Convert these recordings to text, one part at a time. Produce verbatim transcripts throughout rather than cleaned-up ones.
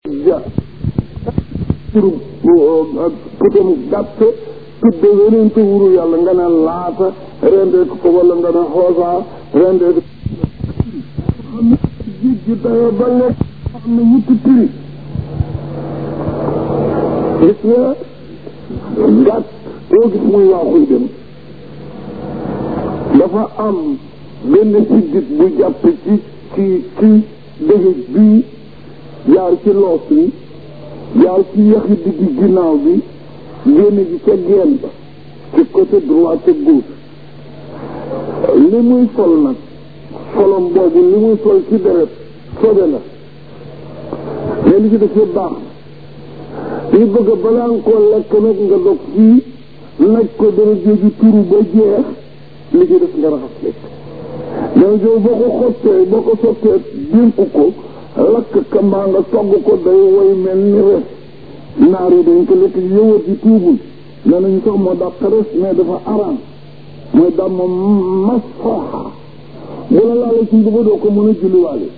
ja turu putam gàtt tudde weneen te wuru yàlla nga naan laata rendee ko wala nga naan xoosaa rendee ko xam ne jiit ji dayo ba lekk xam ne ñetti prix gis nga gàtt boo gis muy waaxuy dem dafa am benn siddit bu jàpp ci ci ci dëgëj bii jaar ci loos bi jaar ci yaxi diggi ginnaaw bi génne ji ca geen ba ci côté droit te gauche li muy sol nag solom boobu li muy sol ci deret sobe la mais li ci def yëpp baax li bëgg balaa nga koo lekk nag nga dog fii naj ko dara jógi turu ba jeex li ci def nga raxas lekk dana jow boo ko xottee boo ko sottee dénku ko lakk ka mbaa nga togg ko day woy mel ni res naar yi dañ ko lekk yëwat yi tuubul nee nañu sax moo dàq res mais dafa araam mooy dàmm masfaha bu la laala ci ba doo ko mën a julliwaale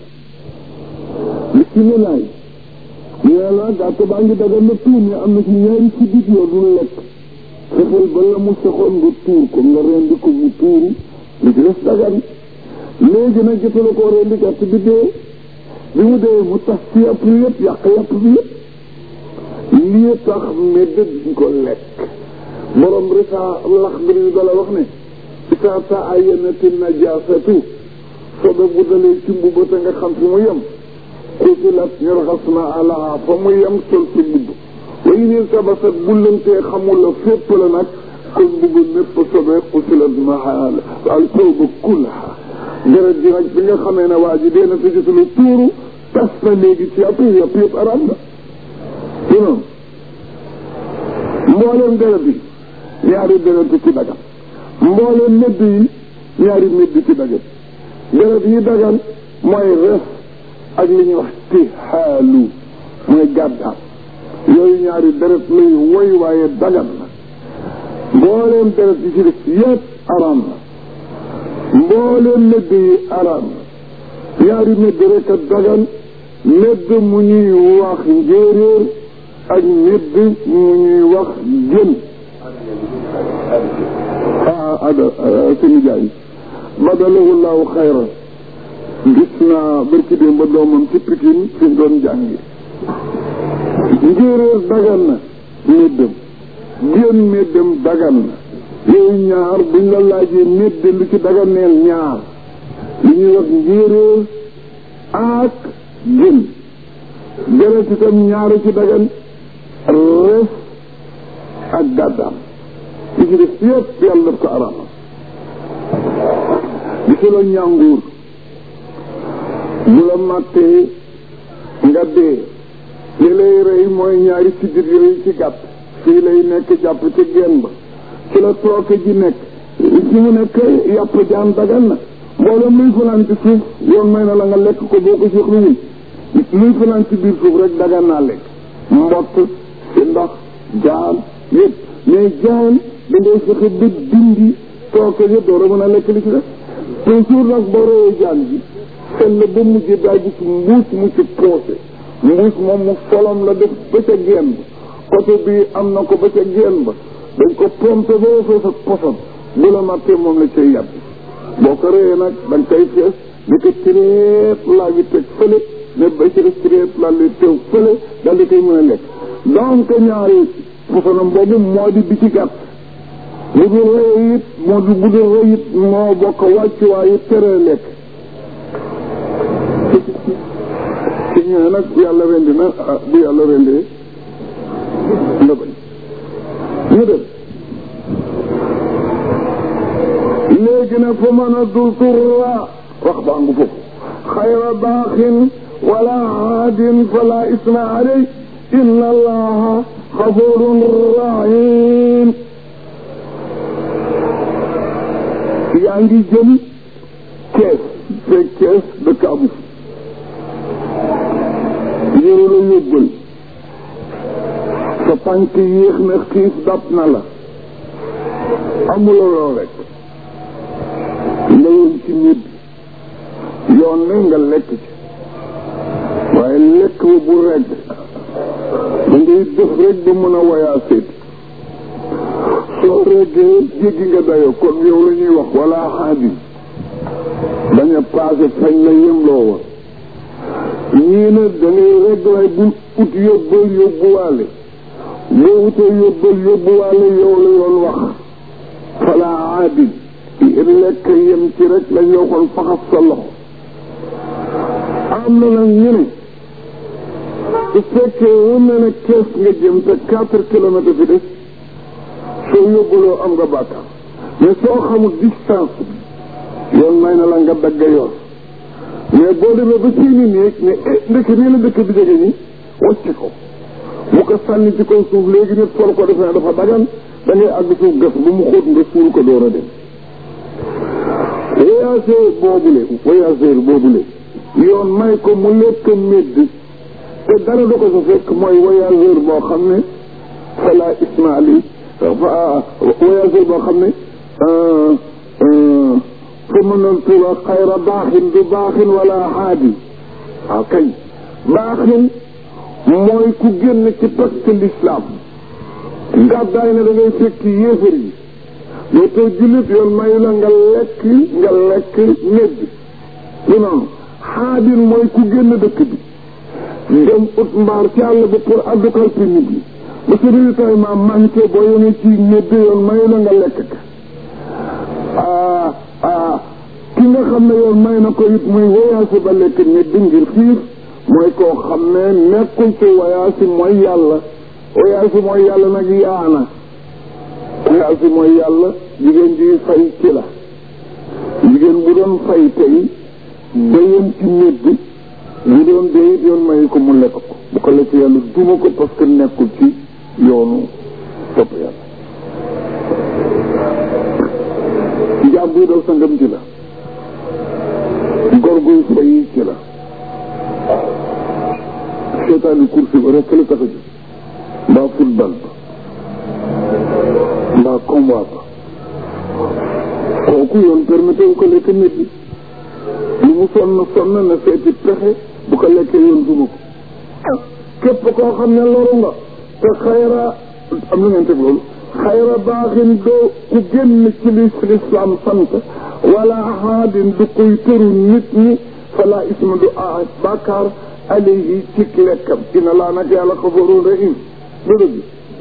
li ci ne laay ñee la gàtt baa ngi daga na tuur mais am na ci ñaari ci dit yoo dul lekk fexeel ba la mu soxoon nga tuur ko nga rendi ko mu tuuru li ci des dagan léegi nag jotala koo rendi gàtt bi dee bi mu dee mu tax ci yàpp bi yëpp yàq yàpp bi yëpp lii tax medd duñ ko lekk borom risa lax biri dala wax ne isa ta ayanati najasatu sobe bu dalee ci mbubb te nga xam fi mu yem xusilat ñu raxas na alaha fa mu yem sol ci mbubb way niin sabasat bu lëntee xamul la fépp la nag kon mbubb mépp sobe xusilat maal al sawba kullaha deret ji nag bi nga xamee ne waa ji dee na te jotalu tuuru tas na léegi ci yàpp yàpp yëpp araam la ci noonu mbooleem deret yi ñaari deret ci dagan mbooleem medd yi ñaari medd ci dagan deret yi dagan mooy res ak li ñuy wax tihaalu mooy gàddaam yooyu ñaari deret lay woy waaye dagan na mbooleem deret yi ci def yëpp araam na mbooleem medd yi araam na ñaari medd rek a dagan medd mu ñuy wax njéeréer ak medd mu ñuy wax jën ah ada suñu jaay badalahu llahu xayran gis naa barki démb ba doomam ci Pikine fi mu doon jàngi njéeréer dagan na meddam jën meddam dagan na yooyu ñaar buñ la laajee medd lu ci daganeel ñaar li ñuy wax njéeréer ak jën deret itam ñaari ci dagan res ak gàddaam li ci def yëpp yàlla daf ko araama gisuloo ñànguur bu la màttee nga dee li lay rey mooy ñaari sidit yi rëy ci gàtt fii lay nekk jàpp ci genn ba ci la tooke ji nekk ci mu nekk yàpp jaan dagan na mboolem luy fanaan ci suuf yoon may na la nga lekk ko boo ko soxlawul luy fanaan ci biir suuf rek dagan naa lekk mbott ci ndox jaan yëpp mais jaan da ngay fexe ba dindi tooke ji door a mën a lekk li ci def toujours nag boo reyee jaan bi sell ba mujj daa gis mbuus mu ci poosé mbuus moom mu solom la def ba ca genn ba côté bi am na ko ba ca genn ba dañ ko pompé ba fees ak poson bu la mattee moom la cay yàpp boo ko reyee nag dañ koy fees ni ko tireet laa gi teg fële ne ba ci def tireet laa li teew fële dal di koy mën a lekk donc ñaari posonam boobu moo di bi ci gàtt bu dul rey it moo di bu dul rey it moo bokk wàcc waaye tere lekk ci ñëwee nag bu yàlla rendi na bu yàlla rendee nga bañ ñu dem léegi nag fa mën a dul turra wax baa ngu foofu xayra baaxin wala aadin fala isma alay inna allaha xafurun rahim yaa ngi jëm kees fekk kees dëkk amu yéru la yóbbal sa tànk yéex na xiif dab na la amuloo loo rek nga yem ci nit yoon ne nga lekk ci waaye lekk ba bu regg da ngay def rek ba mën a wayaasee soo reggee jéggi nga dayo kon yow la ñuy wax wala xaadi bañ a passé fañ la yemloo woon ñii na da ngay regg lay bul ut yóbbal yóbbuwaale boo utee yóbbal yóbbuwaale yow la yoon wax fala aadi lekk yem ci rek lañ la waxoon faxas sa loxo am na nag ñu ne su fekkee wën na ne kees nga jëm te quatre kilomètres fi des soo yóbbuloo am nga bàkkaar mais soo xamul distance bi yoon may na la nga dagga yoon mais boo demee ba seeni néeg ne eh ndekk nii la dëkk bi jege ñi wàcc ko bu ko sànni ci kaw suuf léegi nit for ko defe ne dafa dagan da ngay àgg suuf gas ba mu xóot nga suul ko door a dem voyageur boobule voyageur boobule yoon may ko mu lekk médd te dara du ko sa fekk mooy voyageur boo xam ne fala ismaali voyageur boo xam ne fa mën na tuba xayra baaxin du baaxin wala xaadi waaw kañ baaxin mooy ku génn ci pacte l'islam gàddaay ne da ngay fekk yéefar yi doo tey jullit yoon mayu la nga lekk nga lekk médd lu noonu xaadin mooy ku génn dëkk bi dem ut mbaar ci àll bi pour addukal pi nit yi ba sa ravitaillement manqué boo yemee ci médd yoon mayu la nga lekk ka ah ah ki nga xam ne yoon may na ko it muy voyage ba lekk médd ngir xiif mooy koo xam ne nekkul ci voyage mooy yàlla voyage mooy yàlla nag yaana voyage mooy yàlla jigéen ji fay ci la jigéen bu doon fay tey bayam ci médd bu doon dee it yoon mayu ko mu lekk ko bu ko lekk yàlla duma ko parce que nekkul ci yoonu topp yàlla jaam buy daw sangam ci la gor guy fay ci la seetaani course ba rek la tax a jóg mbaa football ba mbaa combat ba kooku yoon permetté bu ko lekk nit ñi lu mu sonn sonn na seeti pexe bu ko lekkee yoon duma ko képp koo xam ne loru nga te xayra am na ngeen teg loolu xayra baaxin doo ku génn ci li l'islam sant wala haadin du koy tëru nit ñi fala isma du a bàkkaar alayhi ci lekkam inna laa nag yàlla xafaruun rahim lu dëgg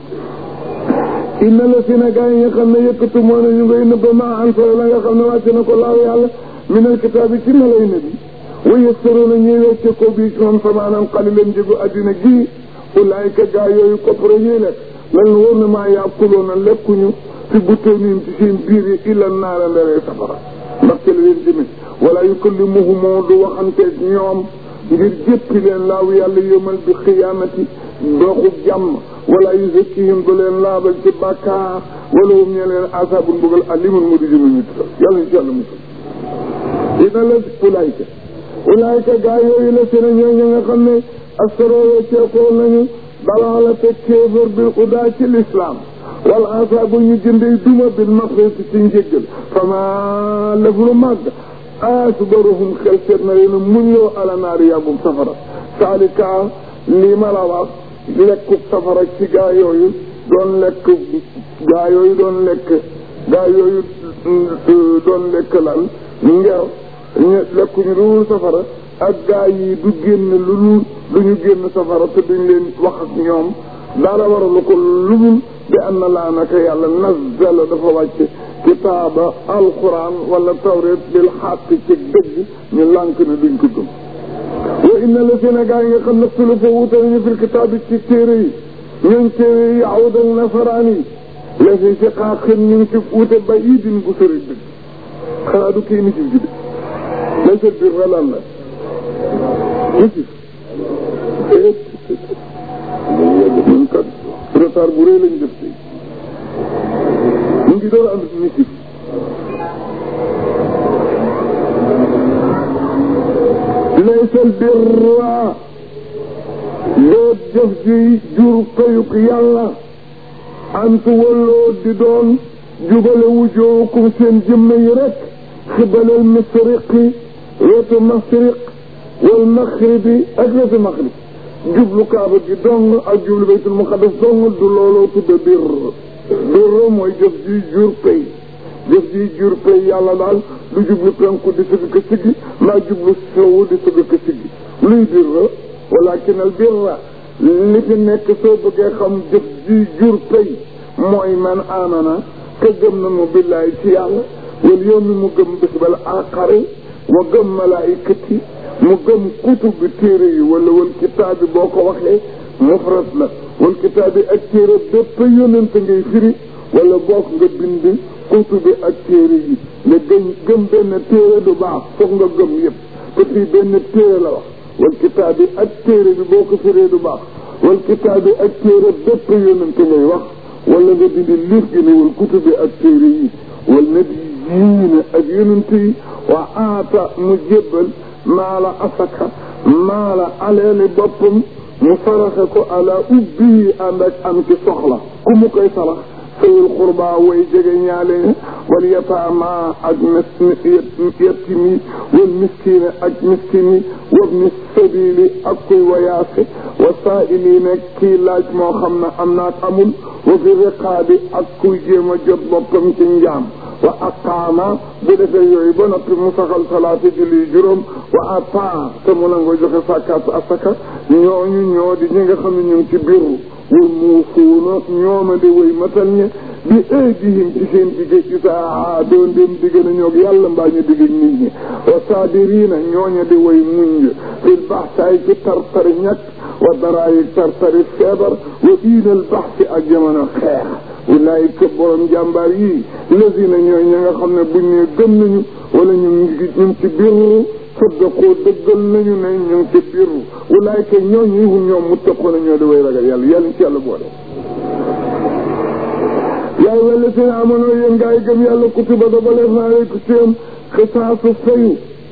inna la si na gaa yi nga xam ne yëkkatu moo ne ñu ngay nëbba maa ansala la nga xam ne wàcc na ko laaw yàlla minal kitaabi ci melay na bi wa yastaroona ñuy wecce ko bii ci moom samaanam qalilan njëgu addina gii ulaayka gaa yooyu koppare ñuy lekk lan wóor na maa yàquloona lekkuñu fi butooniim ci seen biir yi illa naara nderee safara ndax ci la leen jëme wala yukallimuhumoo du waxanteeg ñoom ngir jéppi leen laaw yàlla yëmal bi xiyaamati doxu jàmm wala yuzakkihim du leen laabal ci bàkkaar wala hum ñe leen asaabun mbugal alimun mu di jëme ñu tutal yàlla insha allah musul dina la ulaayka ulaayka gaa yooyu la seen ñoo ña nga xam ne astaroo ceekoo nañu dalaala te kéefër bil udaa ci l'islam wal asaabu ñu jëndee duma bil maxrati ci njéggal fama lëf lu màgg asbaruhum xel seet na leen muñ loo ala naari yàggum safara saalika lii ma la wax lekkub safara ci gaa yooyu doon lekk gaa yooyu doon lekk gaa yooyu doon lekk lan nger ñu lekkuñu lu dul safara ak gaa yi du génn lu dul du ñu génn safara te duñ leen wax ak ñoom dara waralu ko lu dul bi am na laa naka yàlla nazzala dafa wàcce kitaaba alquran wala tawret bil xaq ci dëgg ñu lànk ne duñ ko gëm wa inna la Sénégal yi nga xam ne sulu fa wuute nañu fil kitaab bi ci téere yi ñooñ téere yi yahuud ak nasaraan yi la fi si xaaxin ñu ngi ci wuute ba yi din gu sëri dëgg xanaa du kii misif ji de laysa birra lan la misif ñun kat retard bu rëy lañ def tey ñu ngi door ànd misif laysal birra doo jëf ji jur kayuk yàlla antu walloo di doon jubale wujookum seen jëmme yi rek xibalal masriqi wetu masriq wal maxribi ak wetu maxrib jublu kaaba gi dong ak jublu baytul muqaddas dong du looloo tudda bir bir mooy jëf ji jur pay jëf ji jur pay yàlla daal du jublu penku di sëgg ko siggi mbaa jublu sowu di sëgg ko siggi luy birra walakin al birra li fi nekk soo bëggee xam jëf ji jur pay mooy man amana te gëm na mu billaay ci yàlla wal yow mi mu gëm bés bal aaxari wa gëm malaayikati mu gëm kutub bi téere yi wala wal kitaab bi boo ko waxee mufrad la wal kitaab bi ak téere bépp yonent ngay firi wala bokk nga bind kutub bi ak téere yi nga gëm gëm benn téere du baax foog nga gëm yëpp te fii benn téere la wax wal kitaab bi ak téere bi boo ko firee du baax wal kitaab bi ak téere bépp yonent ngay wax wala nga dindi liif gi ne wal kutub bi ak téere yi wal nabiyyiina ak yonent yi wa aata mu jébbal maala asaka maala aleeli boppam mu saraxe ko ala ubbi ànd ak am ci soxla ku mu koy sarax sayul xurba way jege ñaale wal yataama ak yatimi wal miskine ak miskini wabni sabili ak kuy wayaase wa saa'iliina kii laaj moo xam ne am naak amul wa fi riqaabi ak kuy jéem a jot boppam ci njaam wa aqaama bu defee yooyu ba noppi mu saxal salaati julli juróom wa ataa te mu nangoo joxe sàkkaat asaka ñooñu ñoo di ñi nga xam ne ñu ngi ci biiru wal muufuuna ñooma di way matal ñe bi aydihim ci seen digge isaa doon dem digge na ñoog yàlla mbaa ñu digge nit ñi wa saabiriina ñooña di way muñ fil baxsaay ci tartari ñàkk wa daraayi tartari feebar wa iinal baxsi ak jamono xeex ulaayika borom jàmbaar yi lazina ñooy ña nga xam ne buñ ne gëm nañu wala ñu ngi ñu ngi ci biiru saddaqoo dëggal nañu ne ñu ngi ci biiru ulaayika ñooñu hum ñoom muttaqoon ñoo di way ragal yàlla yàlla ci yàlla boole yaay wala seen amono yéen gaa yi gëm yàlla kutiba dabaleef naa lay ku seen xisaasu fayu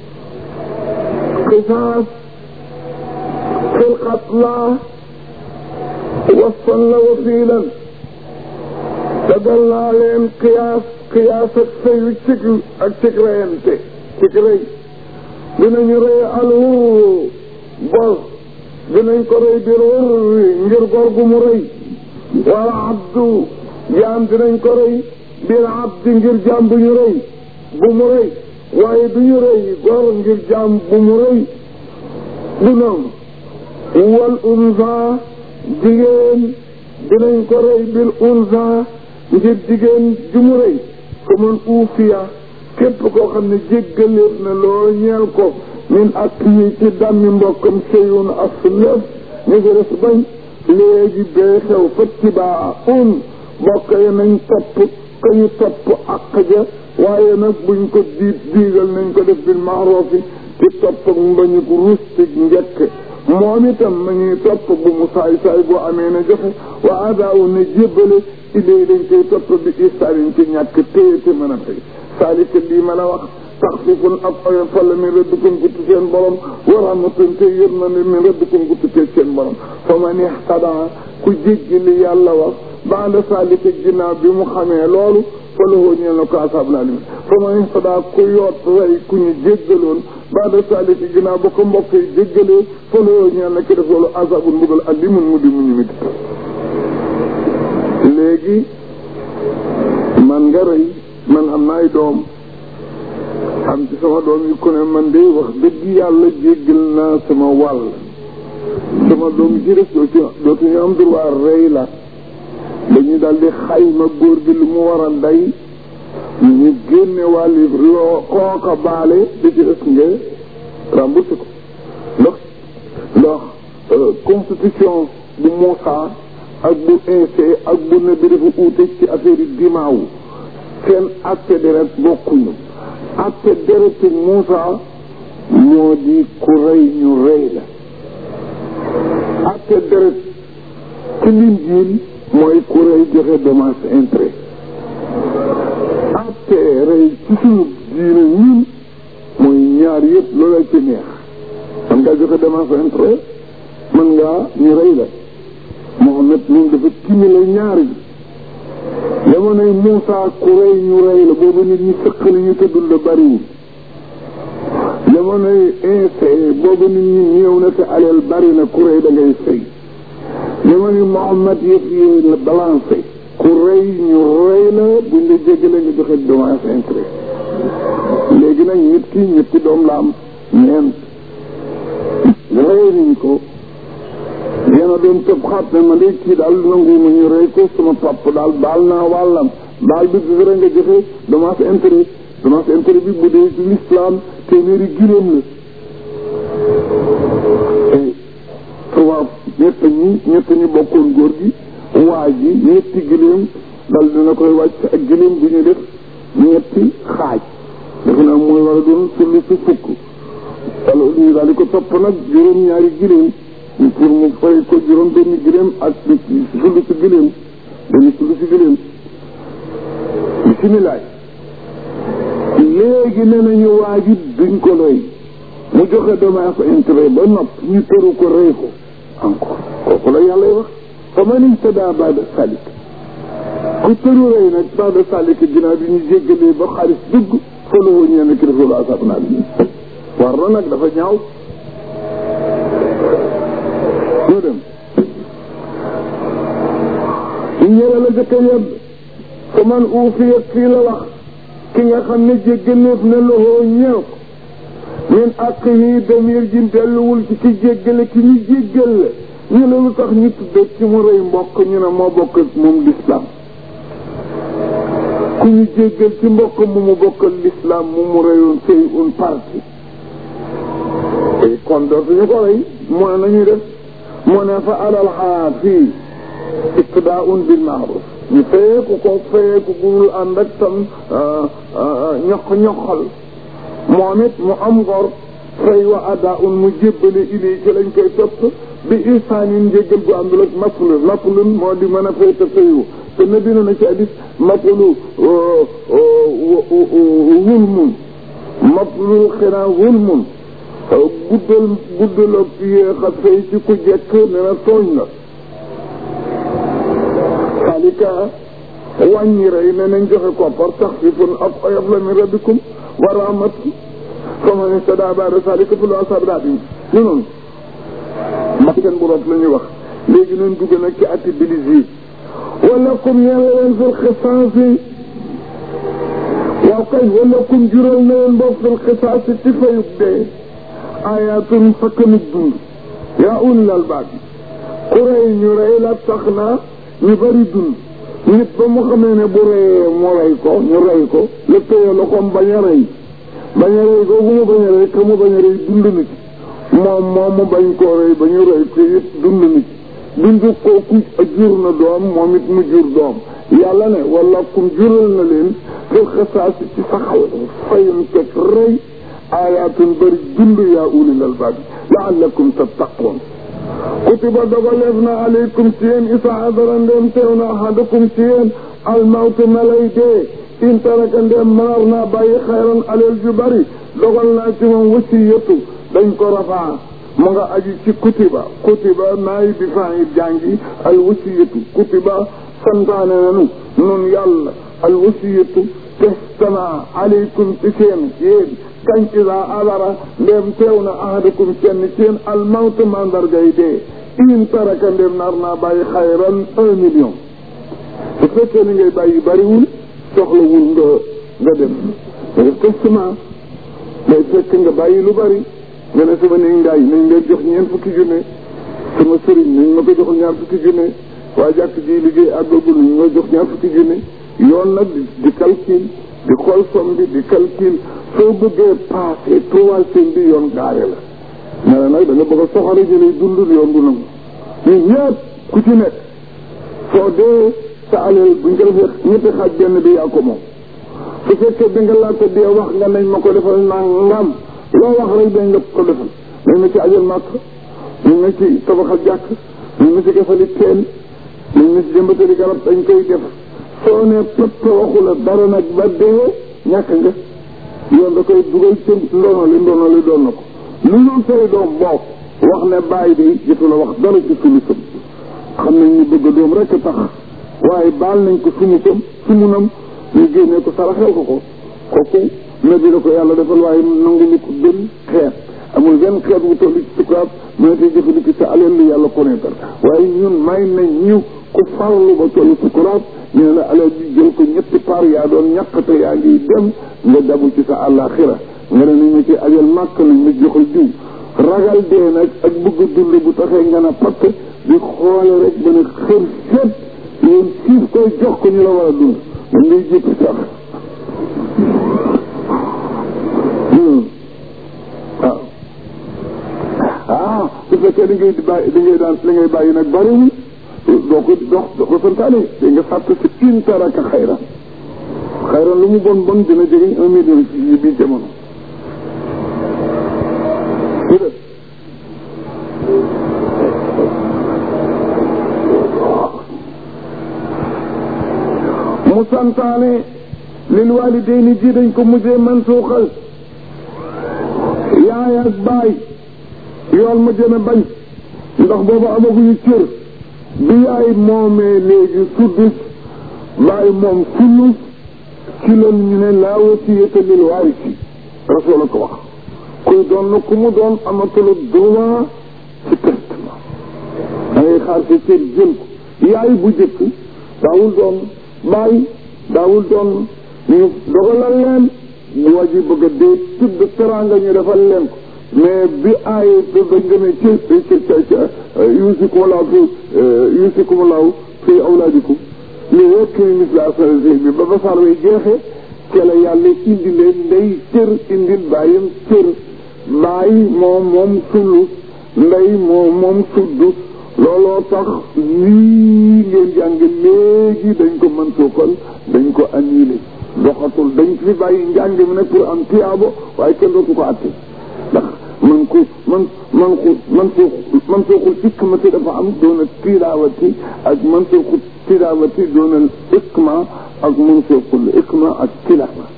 xisaas fil qatla wasfan la wa fiilan dagal naa leen qiyaas qiyaas ak fayu cig ak cig reyante cig rey dinañu rey alwur bor dinañ ko rey bir wur ngir gor gu mu rey wala abdu jaam dinañ ko rey bir abdi ngir jaam bu ñu rey bu mu rey waaye du ñu rey gor ngir jaam bu mu rey du noonu wal unsa jigéen dinañ ko rey bil unsa ngir jigéen ju mu rey ko man uufiya képp koo xam ne jéggaleef na loo ñeel ko min ak yi ci dammi mbokkam seyun as lëf ñu ko def bañ léegi bee xew fattibaa un mbokk yi nañ topp ka ñu topp ak ja waaye nag buñ ko diit diigal nañ ko def bil maarufi ci topp ak mbañu ko rustig njëkk moom itam ma ñuy topp bu mu saay saay boo amee na joxe wa adaawu na jébbale idée dañ koy topp bi istaarin ci ñàkk téye te mën a tey saalika lii ma la wax taxfifun ak oyofal min rabbikum ku tukkee seen borom wa rahmatun te yërmande min rabbikum ku tukkee seen borom fa man ihtada ku jéggi li yàlla wax baada saalika ginnaaw bi mu xamee loolu fa lahu ñeel na ko asaabun aliim fa man ihtada ku yoot rey ku ñu jéggaloon baada saalika ginnaaw ba ko mbokk yi jéggalee fa lahu ñeel na ki def loolu asaabun mbugal aliimun mu di mu ñu mit léegi man nga rëy man am na ay doom am ci sama doom yi ku ne man de wax dëgg yàlla jéggal naa sama wàll sama doom yi ci def dootu dootuñu am droit rëy la dañuy daal di xayma góor gi lu mu war a day ñu génne wàlli loo kooka baale di ci ës nga remboursé ko ndax ndax constitution bu Moussa ak bu Insee ak bu ne bi dafa uute ci affaire yi dimaaw seen acte deret bokkuñu acte deretu Moussa moo di ku rey ñu rey la acte deret ci Linjiil mooy ku rey joxe dommage intérêt acte rey ci suñu diine ñun mooy ñaar yëpp loola ci neex man ngaa joxe dommage intérêt man ngaa ñu rey la Mohamed moom dafa kimile ñaar yi jamonoy Moussa ku rey ñu rey la boobu nit ñi sëq la ñu tëddul la bariwul jamonoy insee boobu nit ñi ñëw na te aleel bari na ku rëy da ngay fay jamono Muhammad yëf yi la balancé ku rëy ñu rëy la buñ la jéggale nga joxe dommage intérêt léegi nag nit ki ñetti doom la am ñeent rëy nañ ko yéena doon tëb xaat ne ma de kii daal nanguuma ñu rëy ko sama papa daal baal naa wàllam baal bi dara nga joxe dommage intérêt dommage intérêt bi bu dee ci l'islam téeméeri giléem la trois ñett ñi ñett ñi bokkoon góor gi waa ji ñetti giléem dal dina koy wàcc ak giléem bu ñu def ñetti xaaj defe naa mooy war a doon sulli si fukk alors ñu daal di ko topp nag juróom-ñaari giléem pour mu fay ko juróom benn giléem ak sulli si giléem benn sulli si giléem bisimilaay léegi nee nañu waa ji duñ ko doy mu joxe dommage intérêt ba nopp ñu tëru ko rëy ko encore kooku la yàlla wax fa man ihtada ba'da salik ku tëru rëy nag ba'da salik ginnaaw bi ñu jéggalee ba xaalis dugg fa la woon ñenn ki dafa asab naa bi war na nag dafa ñaaw ñu dem ñu ñëre la jëkk yedd fa man uufiya kii la wax ki nga xam ne jéggaleef na loxoo ñeew min ak yi demir ji delluwul ci ki jéggale ki ñu jéggal la ñu ne lu tax ñu tudde ci mu rëy mbokk ñu ne moo bokk moom l'islam ku ñu jéggal ci mbokk mu mu bokkal l'islam mu mu rëyoon sëy un parti et kon dootuñu ko rëy moo ne nañuy def moo ne fa alal xaa fii iqdaa'un bil ma'ruf ñu fayeeku ko fayeeku gurul ànd ak tam ñoq ñoqal moom it mu am ngor fay wa ada un mu jébbale ilii ci lañ koy topp bi ihsaanin njéggal gu àndul ak matlun matlun moo di mën a fay te fayu te na dina na ci hadis matlu wulmun matlul xinaa wulmun guddal guddal ak yéex a fay ci ku jekk ne na tooñ la salika wàññi rey ne nañ joxe koppar taxfifun ab oyof la min rabbikum wa rahmatun faman ihtada ba'da zalika falahu azabun alim ñu noonu makkan bu rot la ñuy wax léegi nañ dugg nag ci atti bilis wala kum yàlla leen fil xisaasi waaw kay wala kum jural na leen boog fil xisaasi ci fayub dee ayatun fakkanub dund yaa ulil albaab ku rey ñu rey la tax na ñu bari dund nit ba mu xamee ne bu reyee mu rey ko ñu rey ko la téye loxoom bañ a rey bañ a rey ko bu mu bañ a rey ka mu bañ a rey dund na ci moom moom mu bañ koo rey ba ñu rey ko it dund na ci dund kooku jur na doom moom it mu jur doom yàlla ne wala kum jural na leen fil xisaasi ci saxal fayum teg rey ayatun bari dund yaa ulil albaab la'allakum tattaqun kutiba dogaleef na aleykum ci yéen isa adara ndem teew na ahadakum ci yéen almawtu melay dee in taraka ndem manar naa bàyyi xayran aleel ju bari dogal naa ci moom wasiyatu dañ ko rafaa mu nga aji ci kutiba kutiba naay bi faa jàngi al wasiyatu kutiba santaane nanu nun yàlla al wasiyatu testament aleykum ci seen yéen kañ isa adara ndem teew na ahadakum kenn ci yéen almawtu mandargay dee in taraka ndem nar naa bàyyi xayran un million su fekkee ni ngay bàyyi bariwul soxlawul nga nga dem nga def testament day fekk nga bàyyi lu bari nga ne sama néeg ngaay nañ leen jox ñeent fukki junne sama sëriñ nañ ma ko jox ñaar fukki junne waa jàkk ji liggéey àggagul nañ ma jox ñaar fukki junne yoon nag di di calcul di xool somme bi di calcul soo bëggee passé troisième bi yoon gaare la ne la nag da nga bëgg a soxore jëlee dundul yoon du nangu ñun ñëpp ku ci nekk soo dee sa alal buñ ko defee ñetti xaaj benn bi yaa ko moom su fekkee da nga laata dee wax nga nañ ma ko defal nangam loo wax rek dañ nga ko defal nañ ma ci ajal màkk nañ ma ci tabaxal jàkk nañ ma ci defali teen nañ ma ci jëmbatali garab dañ koy def soo ne pëpp waxu la dara nag ba dee ñàkk nga yoon da koy dugal ci ndono li ndono li doon na ko lu ñu say doom boo wax ne bàyyi bi jotu la wax dara ci suñu sëm xam nañ ñu bëgg doom rek tax waaye baal nañ ko suñu sëm sumunam ñu génnee ko saraxel ko ko kooku ne bi la ko yàlla defal waaye nangu lu ko gën xeet amul benn xeet bu toll ci sukuraat mën tey jëfandikoo sa alal lu yàlla connaître waaye ñun may nañ ñu ku farlu ba toll sukuraat ñu ne la alal bi jël ko ñetti paar yaa doon ñàkk te yaa ngi dem nga dabu ci sa àllaaxira nga ne nañ ma ci ajal màkk nañ ma joxal jiw ragal dee nag ak bëgg dund bu taxee nga na patt di xoole rek ba ne xër set yéen siif koy jox ko ñu la war a dund man ngay jëppi sax waaw ah su fekkee da ngay bàyyi da ngay daan li ngay bàyyi nag bariwul doo ko dox doo ko santaane da nga fàtt si in taraka xayran xayran lu mu bon bon dina jëriñ un million ci biir jamono mu santaane lil walidayni ji dañ ko mujjee mansuuxal yaay ak baay yool ma jën a bañ ndax boobu amaguñu cër bi yaay moomee léegi suddus baay moom sulus ci loolu ñu ne laa wasiyata lil waarisi rasul la ko wax kuy doon na ku mu doon amatula droit ci testament da ngay xaar sa cër jël ko yaay bu jëkk daawul doon baay daawul doon ñu dogalal leen bu waji bëgg a dee tudd teraanga ñu defal leen ko mais bi aay dañ gëne ci ci yusikumulaaw fi yusikumulaaw fi awlaadikum li wekk misla asari bi ba ba sar way jeexee ci la yàlla indi leen ndey cër indil bàyyam cër bàyyi moom moom sulu ndey moom moom suddu looloo tax lii ngeen jàng léegi dañ ko mën suukal dañ ko annulé doxatul dañ fi bàyyi njàng mi nag pour am tiyaabo waaye kenn dootu ko atte ndax man ko man man ko man soo man sooxul hikmati dafa am doona tilaawati ak man sooxul tilaawati doona hikma ak man sooxul hikma ak tilaawa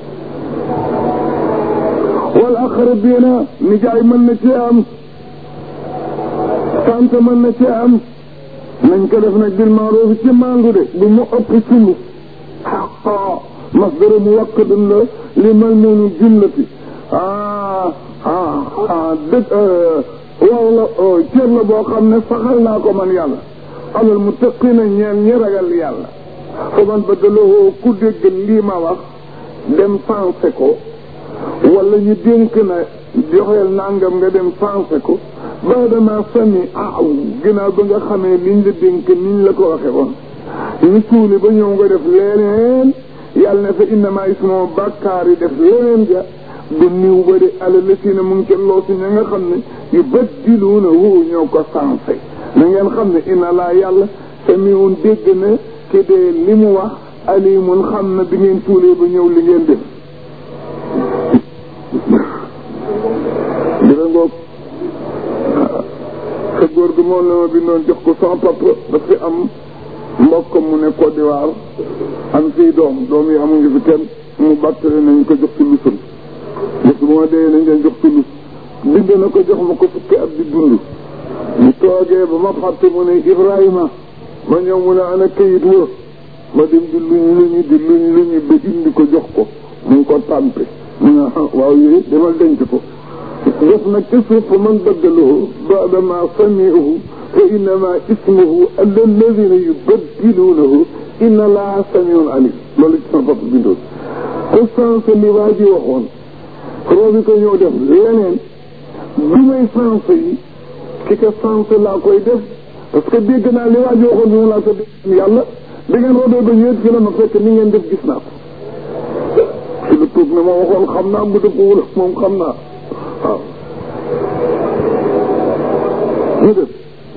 wal aqrabiina nijaay mën na ci am tante mën na ci am nañ ko def nag bil ma'ruf ci maandu de bu mu ëpp sulu xaqa masdara mu wakkadun la li mal noonu jumlati ah ah ah dëgg waaw la cër la boo xam ne saxal naa ko man yàlla alal muttaqina ñeen ñi ragal yàlla fa man baddalahu ku dégg lii ma wax dem pensé ko wala ñu dénk na joxeel nangam nga dem pensé ko ba dama sami aw ginnaaw ba nga xamee liñ la dénk niñ la ko waxe woon ñu suuli ba ñëw nga def leneen yàlla ne fa innama ismoo bàkkaar yi def leneen ja du niw ba de ala lësina mu ngi ca loosi ña nga xam ne yu baddiluuna wu ñoo ko sensé na ngeen xam ne inna laa yàlla samiun dégg na ke dee li mu wax alimun xam na bi ngeen tuulee ba ñëw li ngeen def dina ngoog sa góor gi moom la ma bindoon jox ko sama papa daf fi am mbokk mu ne Côte d'Ivoire am fii doom doom yi amuñu fi kenn mu bàttale nañ ko jox ci lusam bés bu ma dee nañ leen jox ci lus bind na ko jox ma ko fukki at di dund ñu toogee ba ma fàtte mu ne Ibrahima ma ñëw mu ne ana kayit wa ma dem di luñ luñu di luñ luñu ba indi ko jox ko mu ngi ko tàmpe mu ne waaw yooyu demal denc ko def nag ci suuf fa man baddalahu ba'da ma sami'uhu fa innama ismuhu alladhina yubaddilunahu inna allaha sami'un alim loolu ci sama bopp bindoon ko sensé li waa ji waxoon roobi ko ñëw def leneen bi may sensé yi ki ko sensé laa koy def parce que dégg naa li waa ji waxoon bi mu laa ko dégg yàlla da ngeen roodoo ba ñëwet fi la ma fekk ni ngeen def gis naa ko ci la tuub ne ma waxoon xam naa bu dëpp wula moom xam naa waaw ñu def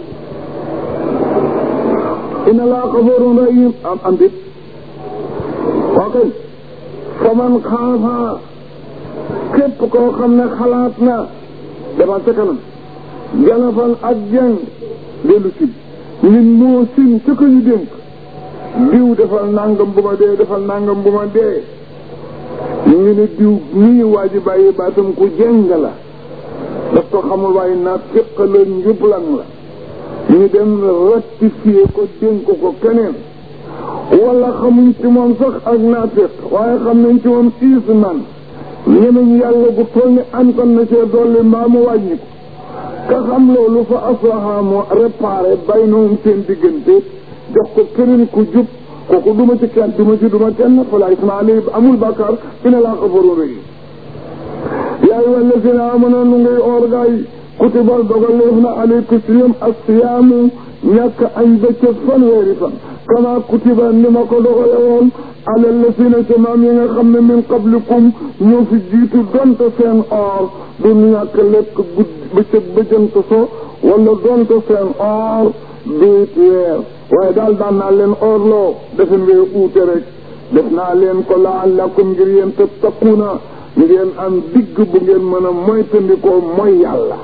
inna laa xafoorun rahim am am dit waa kay fa man xaafa képp koo xam ne xalaat na demal ca kanam janafan ak jeng dellu si ñun moo sin ca ko ñu dénk diw defal nangam bu ma dee defal nangam bu ma dee ñu ngi ne diw nii waa ji bàyyi baatam ku jeng la daf ko xamul waaye naa féq la njublan la ñu dem rectifier ko dénk ko keneen wala xamuñ ci moom sax ak naa féq waaye xam nañ ci moom isman ñemeñ yàlla bu toll ni antan na cee dolli mbaa mu wàññi ko ka xam loolu fa aslaha moo réparé baynahum seen diggante jox ko keneen ku jub kooku duma ci kenn duma ci duma kenn falaa isma alayhi amul bàkkaar ina laa xafaru rahim yaa ayyuha allazina amanu nu ngay oor gaay kutiba dogaleef na alaykum si yéen as-siyaamu ñàkk añ bëccëg fanweeri fan kama kutiba ni ma ko dogale woon ala allazina ca maam yi nga xam ne min qablikum ñoo fi jiitu donte seen oor du ñàkk lekk gudd bëccëg bëjant so wala donte seen oor duit weer waaye daal daan naa leen oor loo defen wee uute rek def naa leen ko la'allakum ngir yéen tattaquuna ngeen am digg bu ngeen mën a moytandikoo mooy yàlla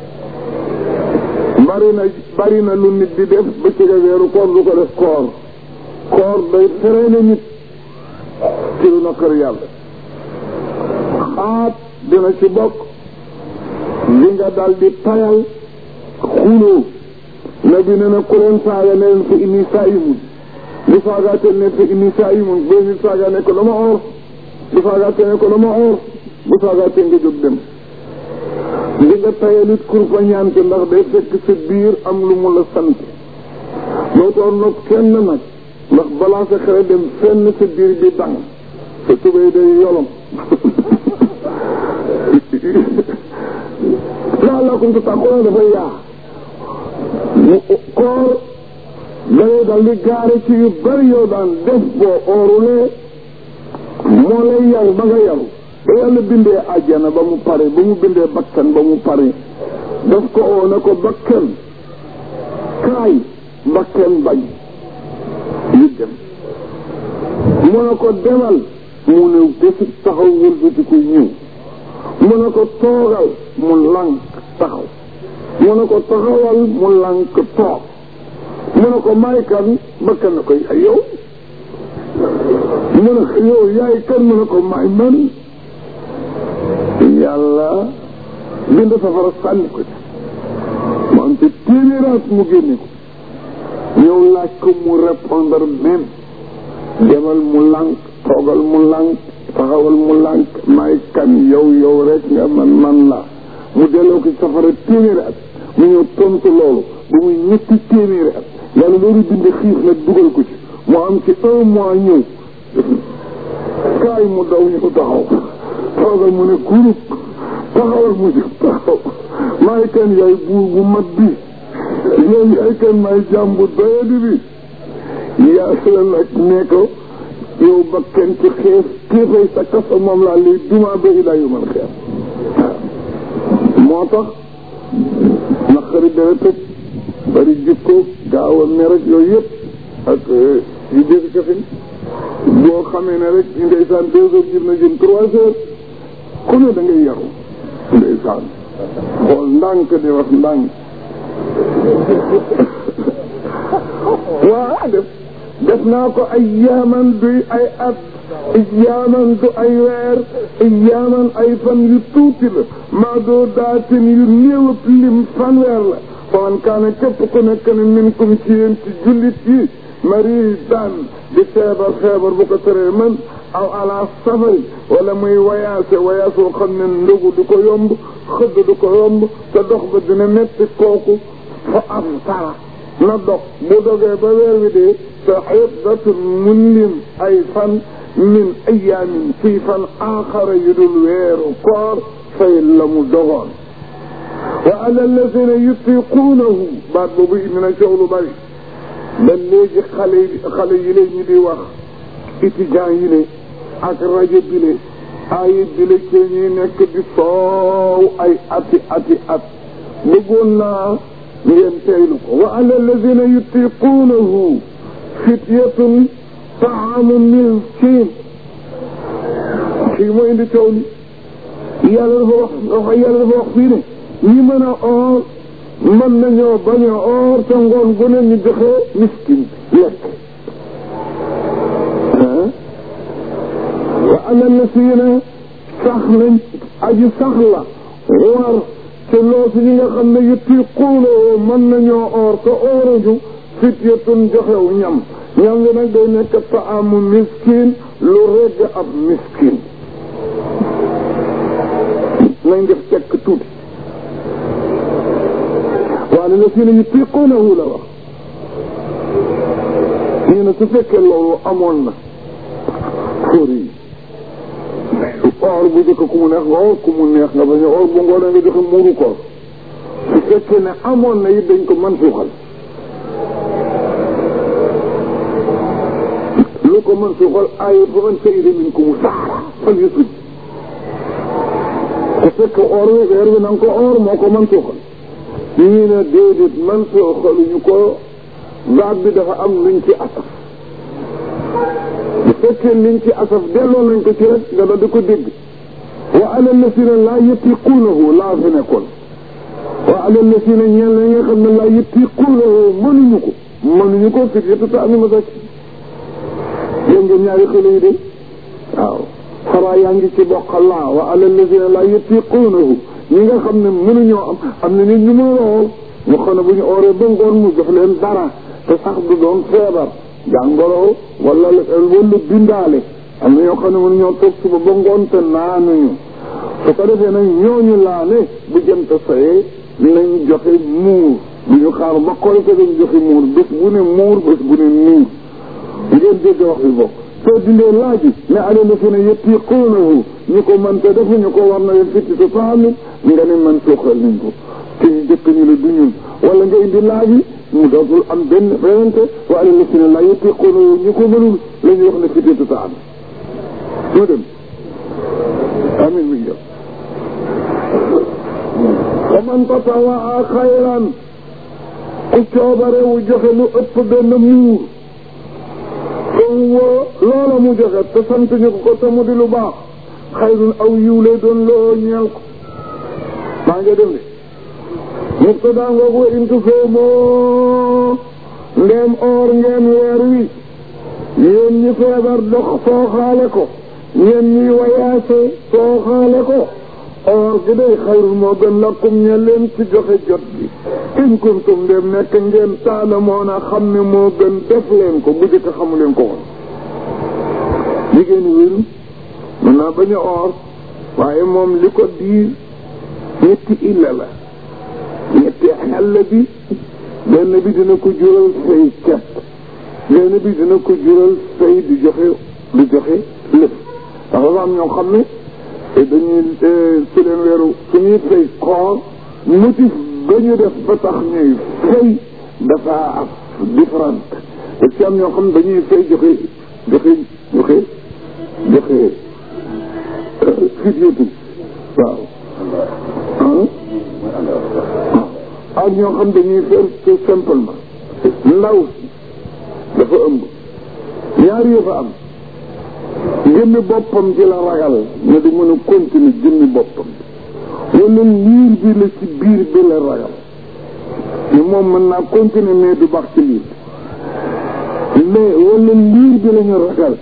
bari na bari na lu nit di def bëccëg weeru koor du ko def koor koor day tere na nit ci lu na kër yàlla xaat dina ci bokk li nga dal di tayal xuloo nabi ne na ku leen saaga ne leen fa inni saa'imun bu saagaatee ne fa inni saa'imun boo nit saaga ne ko dama oor bu saagaatee ne ko dama oor bu saagaatee nga jóg dem li nga tayalit kur fa ñaante ndax day fekk sa biir am lu mu la sant loo toor nag kenn nag ndax balaa sa xere dem fenn sa biir bi dang sa tubéy day yolom laa laa kum ta ko dafay yaa mu koor dangay dal di gaare ci yu bari yoo daan def boo oorulee moo lay yar ba nga yaru ba yàlla bindee àjjana ba mu pare ba mu bindee bakkan ba mu pare daf ko oo na ko bakkan kaay bakkan bañ li dem mu ne ko demal mu ne defi taxaw wëlbati ko ñëw mu ne ko toogal mu lànk taxaw mu ne ko taxawal mu lànk toog mu ne ko may kan bakkan na koy ay yow mu ne ko yow yaay kan mu ne ko may man yàlla bind safara sànni ko ci mu am ci téeméeraat mu génne ko yow laaj ko mu répondre même demal mu lànk toogal mu lànk taxawal mu lànk may kan yow yow rek nga man man la mu delloo ko ci safara téeméeri at mu ñëw tontu loolu ba muy ñetti téeméeri at yàlla loolu bind xiif nag dugal ko ci mu am ci un mois ñëw kaay mu daw ñu taxaw toogal mu ne kurub taxawal mu jóg taxaw maay kan yaay buur bu mag bi yow yaay kan maay jàmbu doyadi bi yàlla nag ne ko yow ba kenn ci xeef kéefay sa kasa moom laa lii duma ba ilaa yu man xeef moo tax naqari dara tëj bari jikko gaaw a mer ak yooyu yëpp ak yu dégg kafin boo xamee ne rek ndeysaan deux heures jëm na jëm trois heures ku ne da ngay yaru ndeysaan xool ndànk di wax ndànk waa def def naa ko ay yaaman duy ay at yaaman du ay weer yaaman ay fan yu tuuti la maa doo daatin yu néew ak lim fanweer la faman kaana képp ku nekk ne minkum ci yéen ci jullit yi maridan di feebar feebar bu ko teree man aw ala safari wala muy wayaase wayaase woo xam ne ndogu du ko yomb xëdd du ko yomb te dox ba dina metti kooku fa am tara na dog bu dogee ba weer wi dee te iddatun mun lim ay fan min ayaamin fii fan aaxara yu dul weeru koor fay la mu dogoon wa ala alladina yutiquunahu baat boobu indi na coow lu bari ba léegi xale yi xale yi la ñu di wax étudiant yi ne ak rajo bi ne ay bi la ci ñuy nekk di soow ay ati ati at bëggoon naa ngeen teylu ko wa ala alladina yutiquunahu fityatun taamu miskin kii mooy indi coow li yàlla dafa wax yàlla dafa wax fii ne ñi mën a oor mën nañoo bañ a oor te ngoon gu ne ñu joxe miskin lekk wa ala lasina sax nañ aji sax la war te loosu ñi nga xam ne yutiquunoo mën nañoo oor te ooruñu fityatun joxew ñam ñam ngi nag day nekk taamu miskin lu regg ab miskin nañ def tekk tuuti waaye la si ne yutiquunahu la wax ñu ne su fekkee loolu amoon na xóor yi or bu jëkk ku mu neex nga or ku mu neex nga bañ a or bu ngoonee nga joxe muuru koor su fekkee ne amoon na it dañ ko mën suuxal lu ko mën suuxal aaya fa man shahida minkumu shahra falyasum su fekkee or wi weer wi na nga ko or moo ko mën suuxal ñii ne déedéet man suuxaluñu ko baat bi dafa am luñ ci asaf bu fekkee liñ ci asaf delloo nañ ko ci rek nga da di ko dégg wa ala lasina laa yutiquunahu laa fi nekkoon wa ala lasina ñeel na nga xam ne laa yutiquunahu mënuñu ko mënuñu ko fi yëpp ta ami ma sax yéen ngeen ñaari xale yi de waaw xaraa yaa ngi ci bokk laa wa ala lasina laa yutiquunahu ñi nga xam ne mënuñoo am am na nit ñu mën a woor ñu xam ne bu ñu ooree ba ngoon mu jox leen dara te sax du doon feebar jàngoro wala wala bindaale am na ñoo xam ne mën ñoo toog suba ba ngoon te naanuñu su ko defee nag ñooñu laa ne bu jant sayee nañ joxe muur bu ñu xaar ba koy ko dañ joxe muur bés bu ne muur bés bu ne nuur ngeen dégg wax bi bokk soo dindee laaji ne ale la fi ne yutiquunahu ñu ko mën te defuñu ko war na leen fitti sa faami nga ne man suuxal nañ ko te ñu jëkk ñu la du ñun wala nga indi laaji mu dootul am benn benente wa ala la fi ne la yutiquunahu ñu ko mënul la ñuy wax ne fitti sa am moo dem amin mi ngi wa man tatawaa xayran ku coobarewu joxe lu ëpp benn muur wa loola mu joxe te sant ñu ko te mu di lu baax xayrun aw yiw lay doon loo ñeel ko maa ngi dem de mubtada ngoog wa in tusoomoo ndeem oor ngeen weer wi yéen ñi feebar dox sooxaale ko ñeen ñi wayaase sooxaale ko or gi day xayrun moo gën lakkum ñe leen ci joxe jot bi in kuntum ndeem nekk ngeen taalamoon a xam ne moo gën def leen ko bu jëkk xamu leen ko woon jigéen wéru mën naa bañ a or waaye moom li ko diir ñetti illa la ñetti xel bi benn bi dina ko jural say cet benn bi dina ko jural say di joxe di joxe lépp ndax dafa am ñoo xam ne dañuy su leen weeru su ñuy fay koor motif ba ñu def ba tax ñuy fay dafa am différent te ci am ñoo xam ne dañuy fay joxe joxe joxe joxe fit yëtu waaw ak ñoo xam dañuy faire tout simplement ndaw si dafa ëmb ñaar yoo fa am jëmmi boppam ci la ragal ne di mën a continuer jëmmi boppam wala liir bi la ci biir bi la ragal ni moom mën naa continuer mais du baax ci liir mais wala liir bi la ñu ragal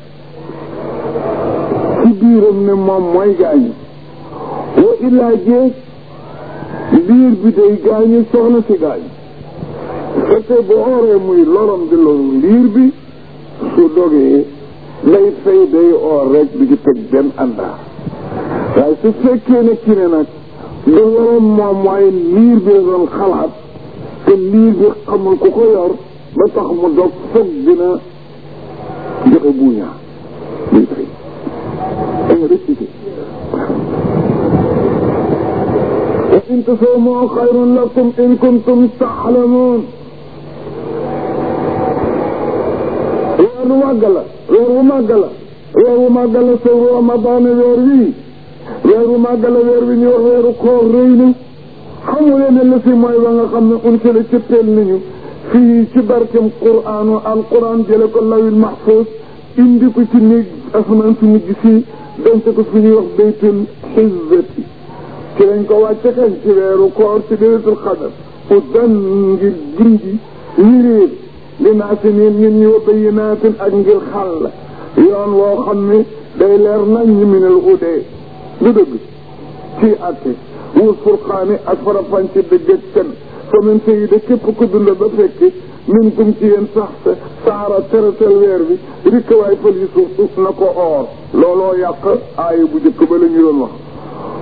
ci biiram ne moom mooy gaañu wa illaa jeeg liir bi day gaañu soxna si gaañu fekkee bu ooree muy lorom di loru liir bi su dogee lay fay day oor rek du ci teg benn àndaar waaye su fekkee ne ki ne nag du lorom moom waaye liir bi la doon xalaat te liir bi xamul ku ko yor ba tax mu dog foog dina joxe buuñaa day fay da nga recité wa in tasawmoo xayrun lakum in kuntum taalamuun weer wu màgg la weer wu màgg la weer wu màgg la sawru Ramadan weer wii weer wu màgg la weer wi ñu wax weeru koor rëy na xamu leen ne la si mooy ba nga xam ne unsila cëppeel nañu fii ci barkem quraan al quraan jële ko lawil mahfuus indi ko ci néeg asamaan su mujj fii denc ko fi ñuy wax baytul izzati ci lañ ko wàcce kañ ci weeru koor ci laylatul qadr udan ngir gindi ñi réer li naa si niin ñun ñu wa bayyinaatin ak ngir xàll yoon woo xam ne day leer nañ ñi minal udee lu dëgg ci atte wul furqaani ak farafañ ci dëgg ak fen fa min sëyi de képp ku dund ba fekk min kum ci yéen sax sa saara teratel weer bi rikk waay fël yi suuf suuf na ko oor looloo yàq aaya bu jëkk ba la ñu doon wax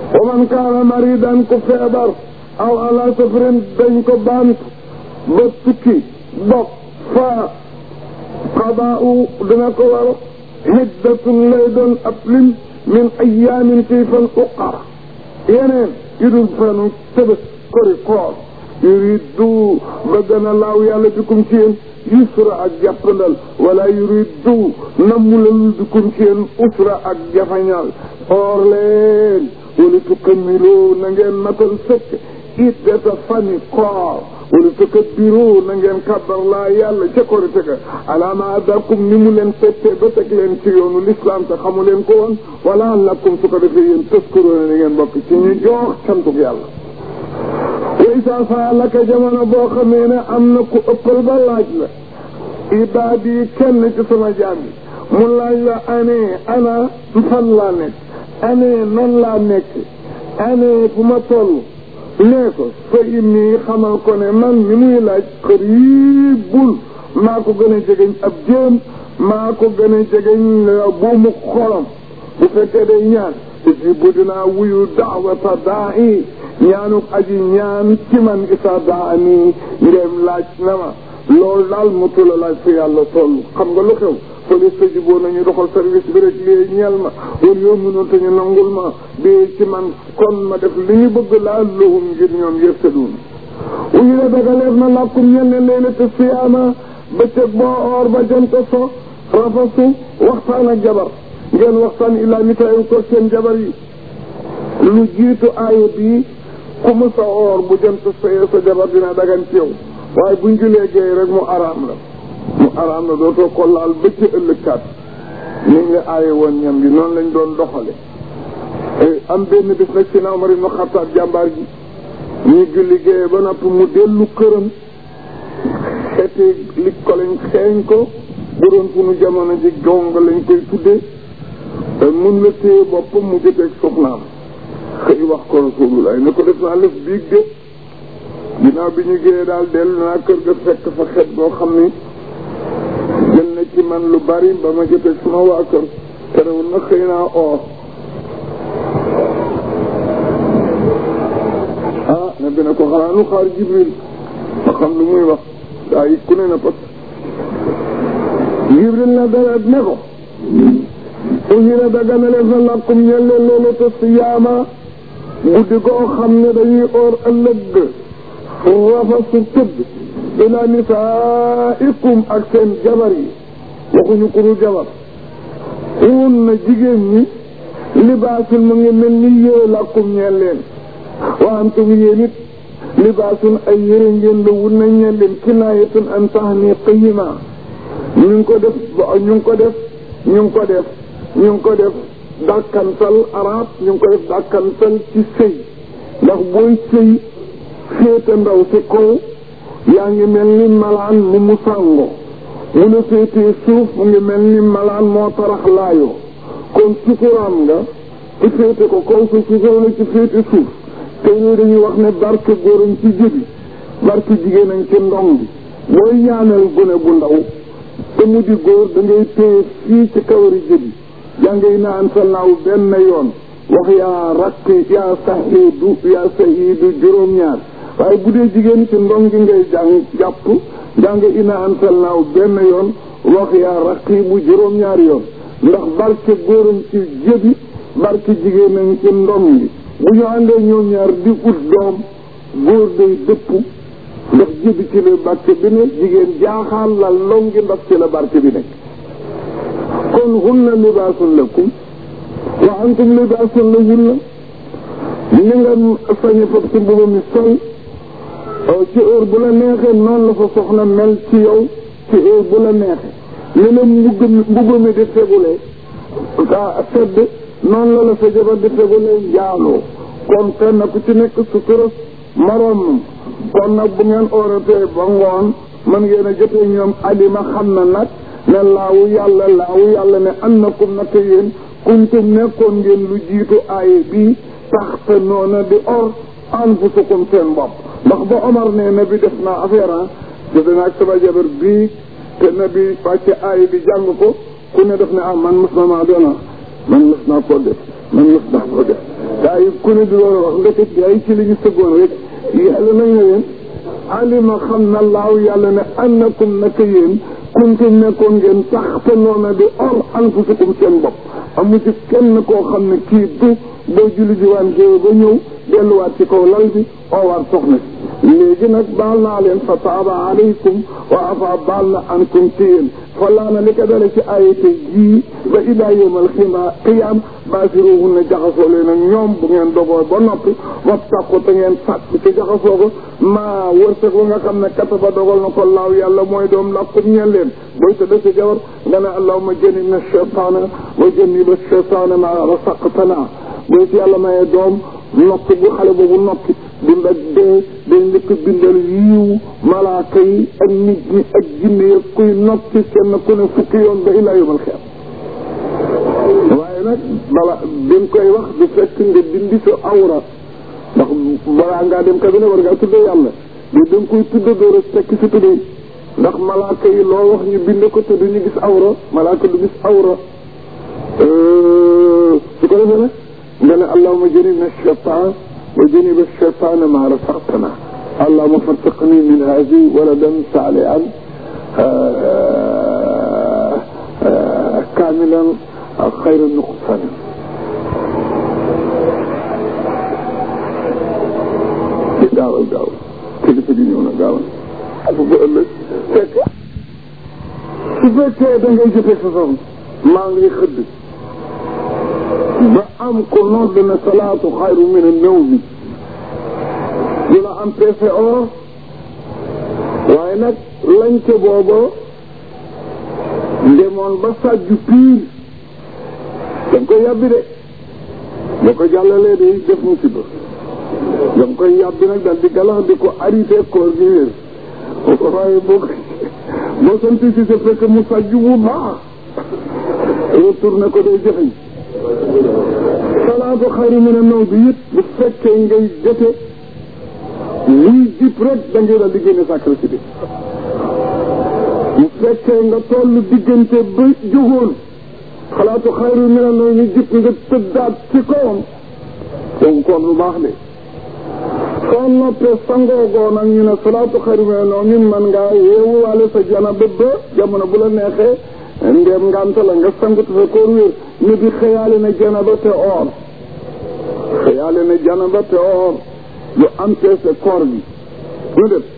wa man kaana maridan ku feebar aw ala safarin dañ ko bant ba tukki dog fa qadaa'u dina ko war hiddatun lay doon ab lim min ayyaamin ci fan uqar yeneen yu dul fanu tëbës kori koor yuridu bëgg na laaw yàlla bikum ci yéen yusra ak jàppandal wala yuridu namulal bikum ci yéen usra ak jafañal or leen wala tukammilu na ngeen matal sëkk iddata fani koor wala tukabbiru na ngeen kàbbar laa yàlla ca korite ga ala ma adakum ni mu leen fettee ba teg leen ci yoonu l'islam te xamu leen ko woon wala lakum su ko defee yéen tëskuroona ni ngeen bokk ci ñu jox cantuk yàlla wa isa saalaka jamono boo xamee ne am na ku ëppal ba laaj la ibaadi kenn ci sama jaam yi mu laaj la anee ana fan laa nekk anee nan laa nekk anee fu ma toll nee ko fa inni xamal ko ne man mi muy laaj xariibul maa ko gën a jegeñ ab jéem maa ko gën a jegeñ buumu xolam bu fekkee day ñaan te si bu dinaa wuyu daawata daa i ñaanuk aji ñaan ci man isa daa nii ngeem laaj na ma loolu daal mu tula laaj fi yàlla toll xam nga lu xew fële stajiboo nañu doxal service bi rek lii ñeel ma wala yow mënoon te ñu nangul ma bii ci man kon ma def li ñu bëgg laa lahum ngir ñoom yëftaduun uyu la dagaleef na làkkum ñel ne leylatu siyaama bëccëg boo oor ba jant so rafasu waxtaan ak jabar ngeen waxtaan ilaa nitaayu ko seen jabar yi lu jiitu aaya bii ku mu sa oor bu jant soyee sa jabar dina dagan ci yow waaye buñ julee géey rek mu araam la mu araam la dootoo ko laal ba ci ëllëgkaat ni nga aaye woon ñam gi noonu lañ doon doxale am benn bis nag si na Umar ibn Xattaab jàmbaar ji ñu julli géey ba noppi mu dellu këram xeeti li ko lañ xeeñ ko bu doon fu nu jamono ji gong lañ koy tuddee mun la téye boppam mu jëteeg soxnaam xëy wax ko Rasulullah ne ko def naa lëf biig de ginnaaw bi ñu géeyee daal dellu naa kër ga fekk fa xet boo xam ni jël na ci man lu bari ba ma jotee suma waa kër terewul na xëy naa oor ah ne bi ne ko xanaa nu xaar Jibril ma xam lu muy wax daa yi ku ne na pat Jibril na deret ne ko uhira daganale fa lakum ñelle loolu te siyaama guddi goo xam ne dañuy oor ëllëg rafasu tëdd ila nisaikum ak seen jabar yi waxuñu ku dul jabar un na jigéen ñi libaasul mu ngi mel ni yére lakum ñeel leen wa antum yéen it libaasun ay yére ngeen la wun na ñeel leen kinaayatun an tax ni qiyima ñu ngi ko def ñu ngi ko def ñu ngi ko def ñu ngi ko def dàkkantal arab ñu ngi ko def dàkkantal ci sëy ndax booy sëy féete ndaw ci kaw yaa ngi mel ni malaan mu mu sàngo mu la féetee suuf mu ngi mel ni malaan moo tarax laayoo kon suturaam nga ci féete ko kaw su sutura la ci féete suuf te ñoo dañuy wax ne barke góoram ci jëbi barke jigéenam ci ndong bi booy ñaanal gone bu ndaw te mu di góor da ngay téye fii ci kawari jëbi yaa ngay naan sa naaw benn yoon wax yaa rakk yaa sahiidu yaa sahiidu juróom-ñaar waaye bu dee jigéen ci ndong gi ngay jàng jàpp jàng ina ansal naaw benn yoon wax yaa rakk bu juróom-ñaar yoon ndax barke góoram ci jëbi barke jigéenam ci ndong gi bu ñu àndee ñoom ñaar di ut doom góor day dëpp ndax jëbi ci la barke bi ne jigéen jaaxaan la ndong gi ndax ci la barke bi nekk kon hunna libaasun lakum wa antum libaasun lahunna ni nga sañe fab si mbuba mi sol ci heure bu la neexee noonu la fa soxna mel ci yow ci heure bu la neexee ni la mbugg mbuba mi di tegulee ka sedd noonu la la sa jabar di tegulee njaaloo kon kenn ku ci nekk sutura moroom kon nag bu ngeen ooratee ba ngoon mën ngeen a jotee ñoom alima xam na nag ne laawu yàlla laawu yàlla ne annakum naka yéen kuntum nekkoon ngeen lu jiitu aaye bii taxte noona di or anfusukum seen bopp ndax ba Omar ne na bi def naa affaire ah jëfe naa ak sama jabar bii te na bi wàcce aaye bi jàng ko ku ne def ne ah man mos na maa doona man mos naa koo def man mos naa koo def gaa yi ku ne di loolu wax ndeket gaa yi ci li ñu sëggoon rek yàlla nañ ne leen alima xam na laaw yàlla ne annakum naka yéen kuntum nekkoon ngeen tax te noona di or anfusakum seen bopp amu ci kenn koo xam ne kii du boo julli diwaan géew ba ñëw delluwaat ci kaw lal bi oowaat soxna si léegi nag baal naa leen fa taaba alaykum wa afa baal na ankum ci yéen fa laa na li ko dale ci ayate jii ba ilaa yawmal qiyaam baasiruhun na jaxasoo leen ak ñoom bu ngeen dogoo ba noppi wattaqu te ngeen fàtt ci jaxasoo ko maa wërsëg ba nga xam ne kataba dogal na ko laaw yàlla mooy doom làkkum ñeen leen booy tëdd si jabar nga ne allahumma jannibna shaytaana wa janniba shaytaana maa razaqtanaa booy si yàlla mayee doom nokki bu xale boobu nokki dund ak dee dañ njëkk bindal yiw malaaka yi ak nit ñi ak jinne yi kuy nokki kenn ku ne fukki yoon ba ilaa yawmal qiyaama waaye nag bala bi nga koy wax du fekk nga dindi sa awra ndax balaa ngaa dem kabine war ngaa tuddee yàlla mais da nga koy tudde door a tekki si tuddee ndax malaaka yi loo wax ñu bind ko te duñu gis awra malaaka du gis awra su ko defee nag nga ne allahumma jannibna shaytaan wa janniba shaytaana maa razaqtanaa allahumma farzuqnii min haadihi waladan saalihan kaamilan xayra nuqsaanin gaawal gaawal kilifa di ñëw na gaawal bu ba ëllëg fekk su fekkee da ngay jotee sa soxna maa ngi xëdd ba am ko nodd na salaatu xayru min an-nawmi du la am peese or waaye nag lañ ca booba demoon ba sàjju piir da nga koy yàbbi de boo ko jàllalee day def musiba da nga koy yàbbi nag daal di galax di ko arrêté koor gi wér waaye boo ko boo santi si sa fekk mu sàjju bu baax retourné ko day jëfeñ salaatu xayru mina nawm bi it bu fekkee ngay jote luy jip rek da ngay daal di génne sacré bi bu fekkee nga toll diggante ba jógoon salaatu xayru mina nawm ñu jip nga tëddaat ci kawam donc kon lu baax de soo noppee sangoogoo nag ñu ne salaatu xayru mina nawm ñun man ngaa yeewu waale sa jana ba ba jamono bu la neexee ndeem ngànta la nga sangatu sa koor wér ñu di xëyaale na janaba te or xëyaale na janaba te or lu amtee sa koor gi lu def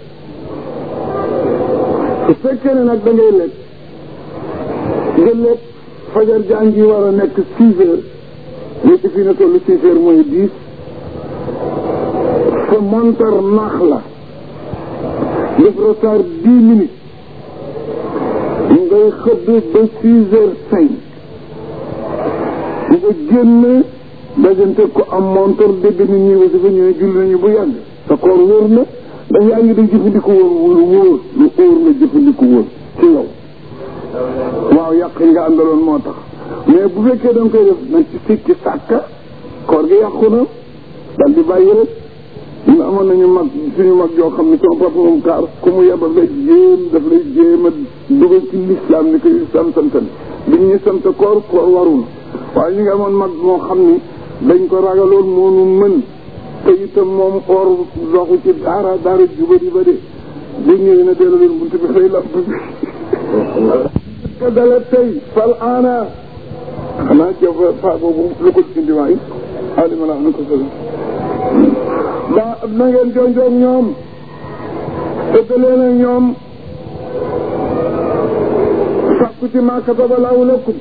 su fekkee ne nag da ngay lekk nga lekk fajar jàngi war a nekk six heures léegi fii na tollu six heures mooy dix sa montar naax la def retard dix minutes ngay xëdd ba six heures cinq nga génn dajante ko am montor dégg nit ñi wasi fa ñëwee julli nañu bu yàgg sa koor wóor na ndax yaa ngi day jëfandiko wóor wóor wóor lu óor nga jëfandiko wóor ci yow waaw yàq yi nga àndaloon moo tax mais bu fekkee da nga koy def nag ci sikki sàkka koor gi yàqu na dal di bàyyi rek ñun amoon nañu mag suñu mag yoo xam ne sama papa moom kaar ku mu yebal lay jéem daf lay jéem a dugal ci l'islam ni ko islam santan biñ ñu sant koor koor warul waaye ñu ngi amoon mag moo xam ni dañ ko ragaloon moonu mën te itam moom or doxu ci daara daara jubadi ba de bu ñëwee na delloo leen buntu bi xëy lamp bi ka dala tey fal aana xanaa jëf fa boobu lu ko indi waay alima la na ko sël ba na ngeen jonjoog ñoom tëddaleen ak ñoom sàkku ci maa kataba laahu lakum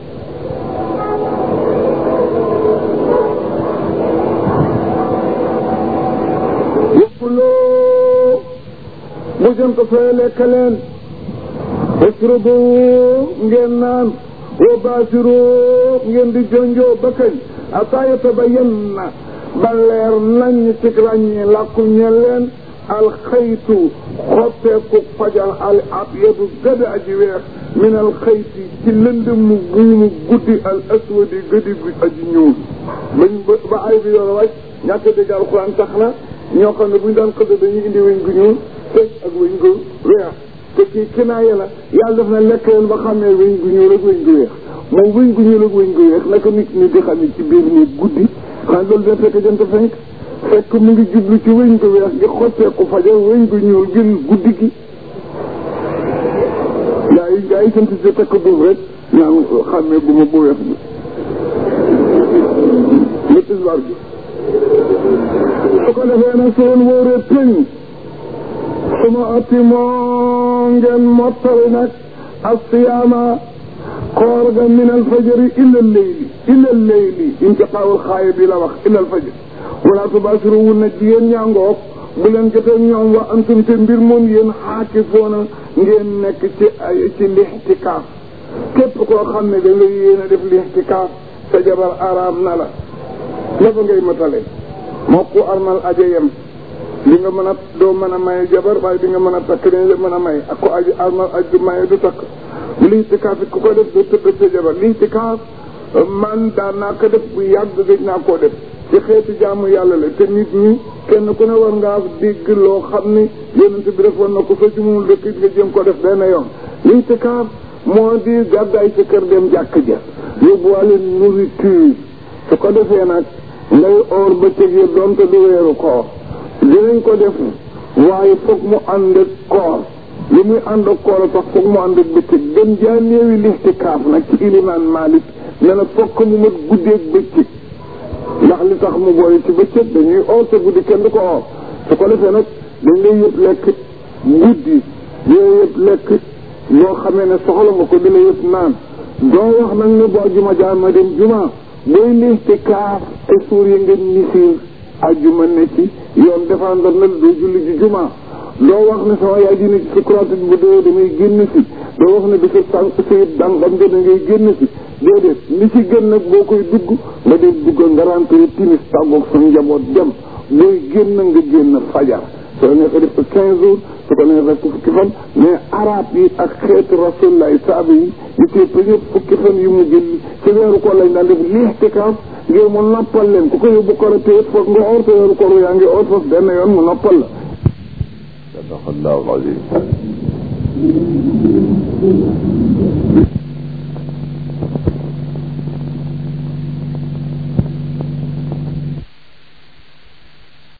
yëpploo bu jëm ko fay lekk leen wasrubu ngeen naan wa baasiru ngeen di jonjoo ba kañ ataa yatabayanna ba leer nañ ci ràññi làkku ñeen leen alxaytu xotteeku fajar al abyadu gëd aji weex min alxayti ci lënd mu guumu guddi al aswadi gëdi gu aji ñuul bañ ba ay bi yoon wàcc ñàkk dégg alxuraan tax na ñoo xam ne buñ daan xëdd dañuy indi wëñ gu ñuul teg ak wëñ gu weex te kii kinaaya la yàlla def na lekk leen ba xamee wëñ gu ñuul ak wëñ gu weex moom wëñ gu ñuul ak wëñ gu weex naka nit ñi di xam ne ci biir ni guddi xanaa loolu dina fekk jant fenk fekk mu ngi jublu ci wëñ gu weex gi xotteeku fajar wëñ gu ñuul gën guddi gi gaa yi gaa yi sant si takk duuf rek ñaan xàmmee bu ma bu weex bi lu tisbaar bi su ko defee nag su leen wóoree peñ su ma atti moo ngeen mottali nag asiyaama koor ga min al fajari illa leyli illa leyli intiqaawul xaaye bi la wax illa al fajari wala tubaasiru wun na jigéen ñaangoog bu leen jotee ñoom wa antum te mbir moom yéen xaakifoona ngeen nekk ci ay ci lixtikaaf képp koo xam ne da nga yéen a def lixtikaaf sa jabar araam na la la fa ngay matale moo ku armal aja yem li nga mën a doo mën a maye jabar waaye di nga mën a takk li nga mën a may ak ko aji armal aj du maye du takk lixtikaaf it ku ko def du tëdd sa jabar lixtikaaf man daan naa ko def bu yàgg gëj naa koo def ci xeeti jaamu yàlla la te nit ñi kenn ku ne war ngaa dégg loo xam ni yonent bi defoon na ko soo ci mënul dëkk nga jëm ko def benn yoon lixtikaaf moo di gàddaay sa kër dem jàkk ja yóbbuwaale nourriture su ko defee nag ngay oor bëccëg yi doonte du weeru koor dinañ ko def waaye foog mu ànd ak koor li muy ànd ak koor tax foog mu ànd ak bëccëg gën jaa néewi lixtikaaf nag ci ilimaan Maalik ne na fokk mu mat guddeeg bëccëg ndax li tax mu boole ci bëccëg dañuy oor te guddi kenn du ko oor su ko defee nag dañ lay yëpp lekk guddi yooyu yëpp lekk loo xamee ne soxla nga ko di la yëpp naan doo wax nag ne boo juma jaar ma dem juma booy lixtikaaf ay suur yi nga nisir ajjuma ne ci yoon défendre na doo julli ji juma doo wax ne sama yaay ji ne ci sukuraat bu dee damay génn si doo wax ne bi sa sànq sayit dangam de da ngay génn si déedéet li ci gën nag boo koy dugg nga dee dugg nga rentré timis tàggoog sa njaboot dem booy génn nga génn fajar soo neexee def ko quinze jours su ko neexee ko fukki fan mais arab yi ak xeetu rasulullah saaba yi ñu tépp ñëpp fukki fan yu mu jël ci weeru koor lañ daan def lixtikaaf ngir mu noppal leen ku ko yóbbu koor te it foog nga oor te weeru koor yaa ngi oor foofu benn yoon mu noppal la sadaqallahu al-azim